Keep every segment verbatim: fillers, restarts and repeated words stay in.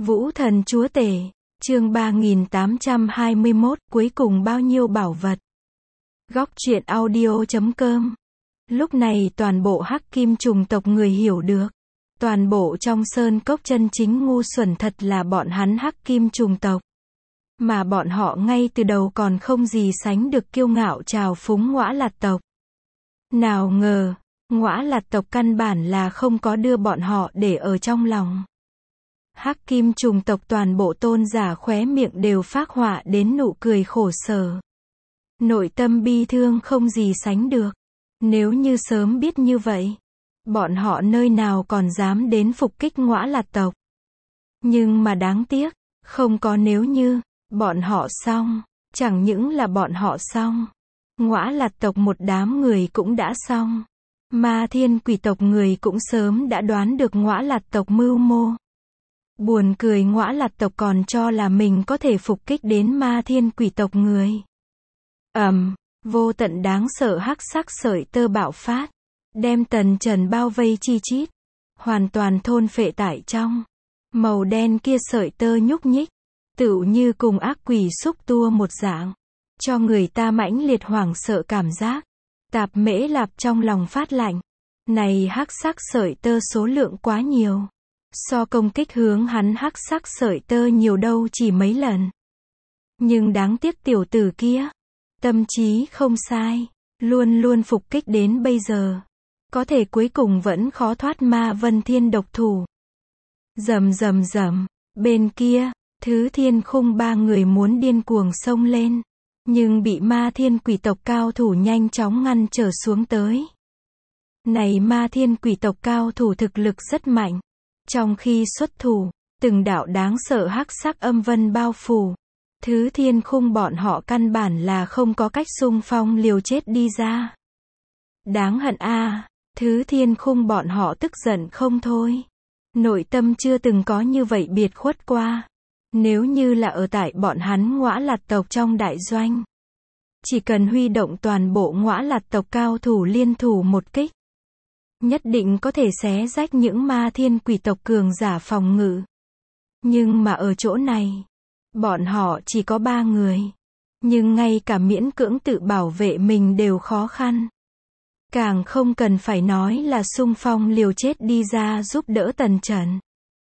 Vũ thần chúa tể, chương ba nghìn tám trăm hai mươi mốt, cuối cùng bao nhiêu bảo vật. Góc truyện audio chấm com. Lúc này toàn bộ hắc kim trùng tộc người hiểu được. Toàn bộ trong sơn cốc chân chính ngu xuẩn thật là bọn hắn hắc kim trùng tộc. Mà bọn họ ngay từ đầu còn không gì sánh được kiêu ngạo trào phúng Ngõa Lạt tộc. Nào ngờ, Ngõa Lạt tộc căn bản là không có đưa bọn họ để ở trong lòng. Hắc kim trùng tộc toàn bộ tôn giả khóe miệng đều phác họa đến nụ cười khổ sở. Nội tâm bi thương không gì sánh được. Nếu như sớm biết như vậy, bọn họ nơi nào còn dám đến phục kích Ngõa Lạt tộc. Nhưng mà đáng tiếc, không có nếu như, bọn họ xong, chẳng những là bọn họ xong. Ngõa Lạt tộc một đám người cũng đã xong. Ma thiên quỷ tộc người cũng sớm đã đoán được Ngõa Lạt tộc mưu mô. Buồn cười, Ngõa Lạt tộc còn cho là mình có thể phục kích đến ma thiên quỷ tộc người. Ầm, vô tận đáng sợ hắc sắc sợi tơ bạo phát, đem Tần Trần bao vây chi chít, hoàn toàn thôn phệ tại trong. Màu đen kia sợi tơ nhúc nhích, tựu như cùng ác quỷ xúc tua một dạng, cho người ta mãnh liệt hoảng sợ cảm giác. Tạp Mễ Lạp trong lòng phát lạnh. Này hắc sắc sợi tơ số lượng quá nhiều. So công kích hướng hắn hắc sắc sợi tơ nhiều đâu chỉ mấy lần. Nhưng đáng tiếc tiểu tử kia, tâm trí không sai, luôn luôn phục kích đến bây giờ. Có thể cuối cùng vẫn khó thoát Ma Vân Thiên độc thủ. Rầm rầm rầm, bên kia, Thứ Thiên Khung ba người muốn điên cuồng xông lên, nhưng bị Ma Thiên quỷ tộc cao thủ nhanh chóng ngăn trở xuống tới. Này Ma Thiên quỷ tộc cao thủ thực lực rất mạnh. Trong khi xuất thủ, từng đạo đáng sợ hắc sắc âm vân bao phủ. Thứ Thiên Khung bọn họ căn bản là không có cách xung phong liều chết đi ra. Đáng hận a, à, Thứ Thiên Khung bọn họ tức giận không thôi. Nội tâm chưa từng có như vậy biệt khuất qua. Nếu như là ở tại bọn hắn Ngõa Lạt tộc trong đại doanh, chỉ cần huy động toàn bộ Ngõa Lạt tộc cao thủ liên thủ một kích, nhất định có thể xé rách những ma thiên quỷ tộc cường giả phòng ngự. Nhưng mà ở chỗ này, bọn họ chỉ có ba người. Nhưng ngay cả miễn cưỡng tự bảo vệ mình đều khó khăn. Càng không cần phải nói là xung phong liều chết đi ra giúp đỡ Tần Trần.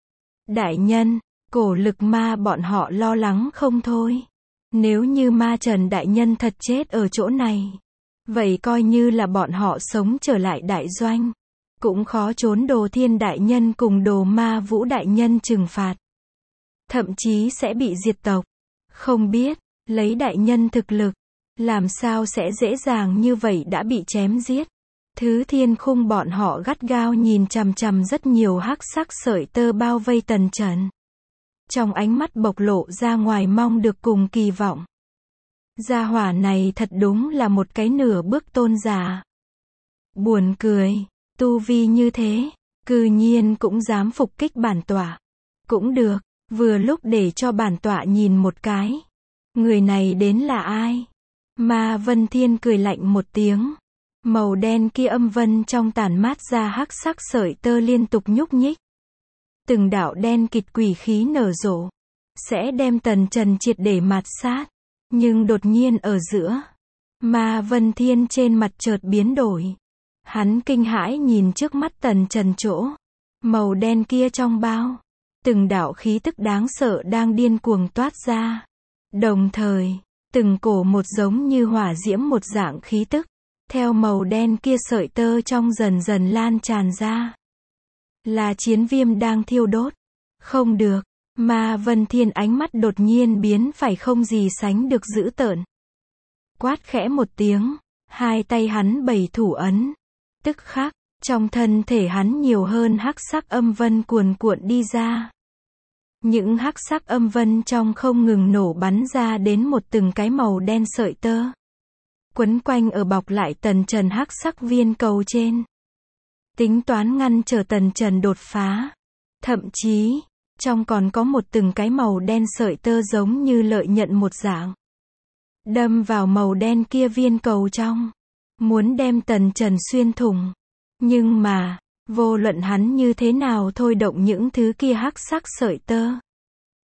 Đại nhân, Cổ Lực Ma bọn họ lo lắng không thôi. Nếu như Ma Trần đại nhân thật chết ở chỗ này, vậy coi như là bọn họ sống trở lại đại doanh, cũng khó trốn Đồ Thiên đại nhân cùng Đồ Ma Vũ đại nhân trừng phạt. Thậm chí sẽ bị diệt tộc. Không biết, lấy đại nhân thực lực, làm sao sẽ dễ dàng như vậy đã bị chém giết. Thứ Thiên Khung bọn họ gắt gao nhìn chằm chằm rất nhiều hắc sắc sợi tơ bao vây Tần Trần. Trong ánh mắt bộc lộ ra ngoài mong được cùng kỳ vọng. Gia hỏa này thật đúng là một cái nửa bước tôn giả. Buồn cười, tu vi như thế, cư nhiên cũng dám phục kích bản tọa. Cũng được, vừa lúc để cho bản tọa nhìn một cái. Người này đến là ai? Ma Vân Thiên cười lạnh một tiếng. Màu đen kia âm vân trong tản mát ra hắc sắc sợi tơ liên tục nhúc nhích. Từng đạo đen kịt quỷ khí nở rộ, sẽ đem Tần Trần triệt để mạt sát. Nhưng đột nhiên ở giữa, Ma Vân Thiên trên mặt chợt biến đổi. Hắn kinh hãi nhìn trước mắt Tần Trần chỗ. Màu đen kia trong bao, từng đạo khí tức đáng sợ đang điên cuồng toát ra. Đồng thời, từng cổ một giống như hỏa diễm một dạng khí tức, theo màu đen kia sợi tơ trong dần dần lan tràn ra. Là chiến viêm đang thiêu đốt. Không được, Ma Vân Thiên ánh mắt đột nhiên biến phải không gì sánh được dữ tợn. Quát khẽ một tiếng, hai tay hắn bày thủ ấn. Tức khắc, trong thân thể hắn nhiều hơn hắc sắc âm vân cuồn cuộn đi ra. Những hắc sắc âm vân trong không ngừng nổ bắn ra đến một từng cái màu đen sợi tơ. Quấn quanh ở bọc lại Tần Trần hắc sắc viên cầu trên. Tính toán ngăn trở Tần Trần đột phá. Thậm chí, trong còn có một từng cái màu đen sợi tơ giống như lợi nhận một dạng. Đâm vào màu đen kia viên cầu trong. Muốn đem Tần Trần xuyên thủng. Nhưng mà, vô luận hắn như thế nào thôi động những thứ kia hắc sắc sợi tơ,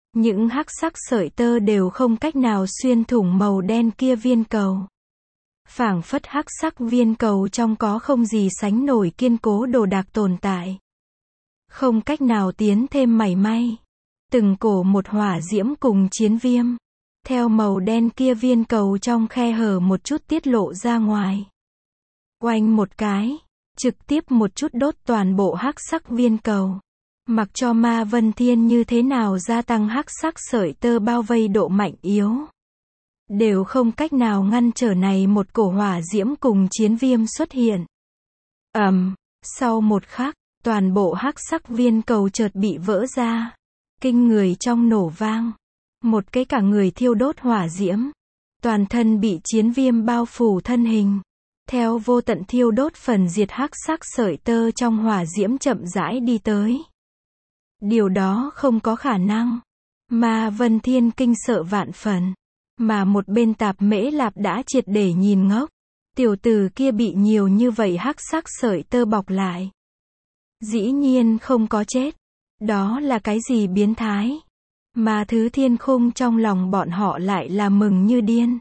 Những hắc sắc sợi tơ đều không cách nào xuyên thủng màu đen kia viên cầu. Phảng phất hắc sắc viên cầu trong có không gì sánh nổi kiên cố đồ đạc tồn tại. Không cách nào tiến thêm mảy may. Từng cổ một hỏa diễm cùng chiến viêm. Theo màu đen kia viên cầu trong khe hở một chút tiết lộ ra ngoài. Oanh một cái. Trực tiếp một chút đốt toàn bộ hắc sắc viên cầu. Mặc cho Ma Vân Thiên như thế nào gia tăng hắc sắc sợi tơ bao vây độ mạnh yếu. Đều không cách nào ngăn trở này một cổ hỏa diễm cùng chiến viêm xuất hiện. Ầm, sau một khắc, toàn bộ hắc sắc viên cầu chợt bị vỡ ra. Kinh người trong nổ vang. Một cái cả người thiêu đốt hỏa diễm. Toàn thân bị chiến viêm bao phủ thân hình. Theo vô tận thiêu đốt phần diệt hắc sắc sợi tơ trong hỏa diễm chậm rãi đi tới. Điều đó không có khả năng. Ma Vân Thiên kinh sợ vạn phần. Mà một bên Tạp Mễ Lạp đã triệt để nhìn ngốc. Tiểu tử kia bị nhiều như vậy hắc sắc sợi tơ bọc lại. Dĩ nhiên không có chết. Đó là cái gì biến thái? Mà thứ thiên khung trong lòng bọn họ lại là mừng như điên.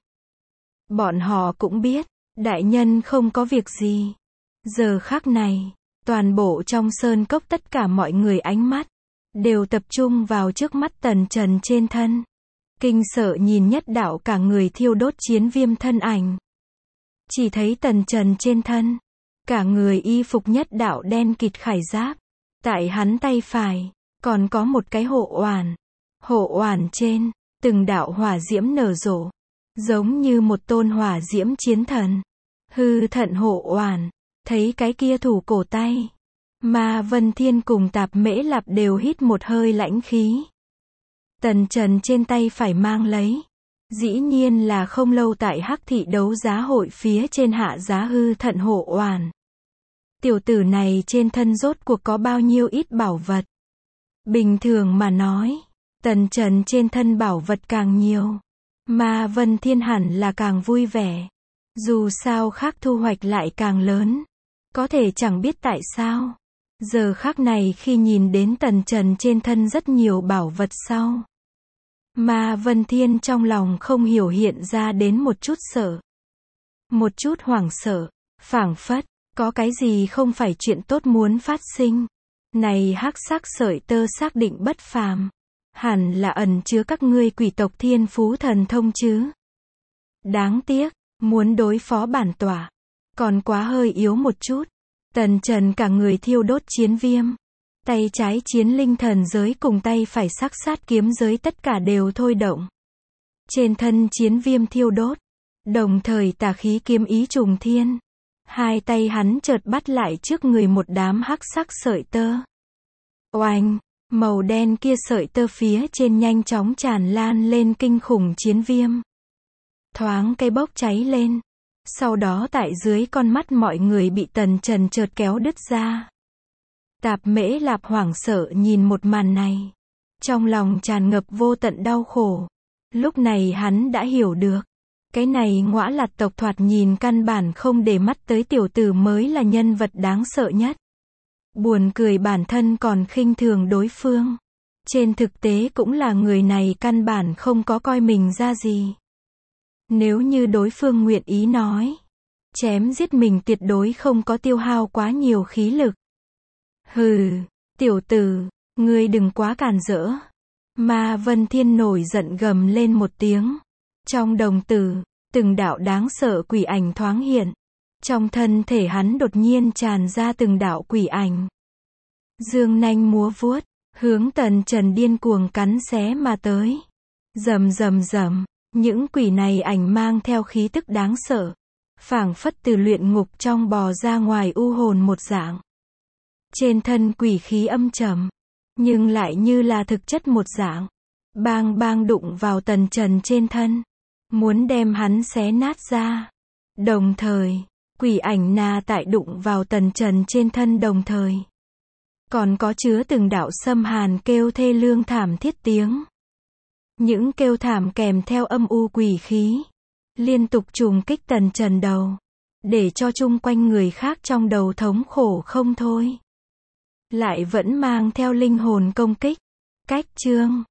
Bọn họ cũng biết, đại nhân không có việc gì. Giờ khắc này, toàn bộ trong sơn cốc tất cả mọi người ánh mắt đều tập trung vào trước mắt Tần Trần trên thân. Kinh sợ nhìn nhất đạo cả người thiêu đốt chiến viêm thân ảnh. Chỉ thấy Tần Trần trên thân, cả người y phục nhất đạo đen kịt khải giáp. Tại hắn tay phải, còn có một cái hộ oản. Hộ oản trên, từng đạo hỏa diễm nở rộ. Giống như một tôn hỏa diễm chiến thần. Hư thận hộ oản, thấy cái kia thủ cổ tay. Ma Vân Thiên cùng Tạp Mễ Lạp đều hít một hơi lãnh khí. Tần Trần trên tay phải mang lấy. Dĩ nhiên là không lâu tại Hắc Thị đấu giá hội phía trên hạ giá hư thận hộ oản. Tiểu tử này trên thân rốt cuộc có bao nhiêu ít bảo vật. Bình thường mà nói, Tần Trần trên thân bảo vật càng nhiều. Ma Vân Thiên hẳn là càng vui vẻ. Dù sao khác thu hoạch lại càng lớn. Có thể chẳng biết tại sao. Giờ khắc này khi nhìn đến Tần Trần trên thân rất nhiều bảo vật sau. Ma Vân Thiên trong lòng không hiểu hiện ra đến một chút sợ. Một chút hoảng sợ, phảng phất, có cái gì không phải chuyện tốt muốn phát sinh. Này hắc sắc sợi tơ xác định bất phàm. Hẳn là ẩn chứa các ngươi quỷ tộc thiên phú thần thông chứ. Đáng tiếc, muốn đối phó bản tỏa. Còn quá hơi yếu một chút. Tần Trần cả người thiêu đốt chiến viêm. Tay trái chiến linh thần giới cùng tay phải sắc sát kiếm giới tất cả đều thôi động. Trên thân chiến viêm thiêu đốt. Đồng thời tà khí kiếm ý trùng thiên. Hai tay hắn chợt bắt lại trước người một đám hắc sắc sợi tơ. Oanh! Màu đen kia sợi tơ phía trên nhanh chóng tràn lan lên kinh khủng chiến viêm. Thoáng cây bốc cháy lên. Sau đó tại dưới con mắt mọi người bị Tần Trần chợt kéo đứt ra. Tạp Mễ Lạp hoảng sợ nhìn một màn này. Trong lòng tràn ngập vô tận đau khổ. Lúc này hắn đã hiểu được. Cái này Ngõa Lạt tộc thoạt nhìn căn bản không để mắt tới tiểu tử mới là nhân vật đáng sợ nhất. Buồn cười bản thân còn khinh thường đối phương. Trên thực tế cũng là người này căn bản không có coi mình ra gì. Nếu như đối phương nguyện ý nói, chém giết mình tuyệt đối không có tiêu hao quá nhiều khí lực. Hừ, tiểu tử, ngươi đừng quá càn rỡ. Ma Vân Thiên nổi giận gầm lên một tiếng. Trong đồng tử, từng đạo đáng sợ quỷ ảnh thoáng hiện. Trong thân thể hắn đột nhiên tràn ra từng đạo quỷ ảnh. Dương nanh múa vuốt, hướng Tần Trần điên cuồng cắn xé mà tới. Rầm rầm rầm, những quỷ này ảnh mang theo khí tức đáng sợ. Phảng phất từ luyện ngục trong bò ra ngoài u hồn một dạng. Trên thân quỷ khí âm trầm, nhưng lại như là thực chất một dạng. Bang bang đụng vào Tần Trần trên thân. Muốn đem hắn xé nát ra. Đồng thời, quỷ ảnh na tại đụng vào Tần Trần trên thân đồng thời. Còn có chứa từng đạo xâm hàn kêu thê lương thảm thiết tiếng. Những kêu thảm kèm theo âm u quỷ khí. Liên tục trùng kích Tần Trần đầu. Để cho chung quanh người khác trong đầu thống khổ không thôi. Lại vẫn mang theo linh hồn công kích. Cách chương